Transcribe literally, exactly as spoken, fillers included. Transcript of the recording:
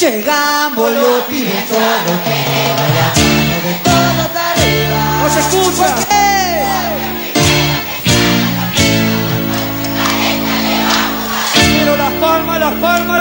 Llegamos los pibes todos, de todos arriba. ¡No se escucha! ¿Por qué? Pero las palmas, las palmas.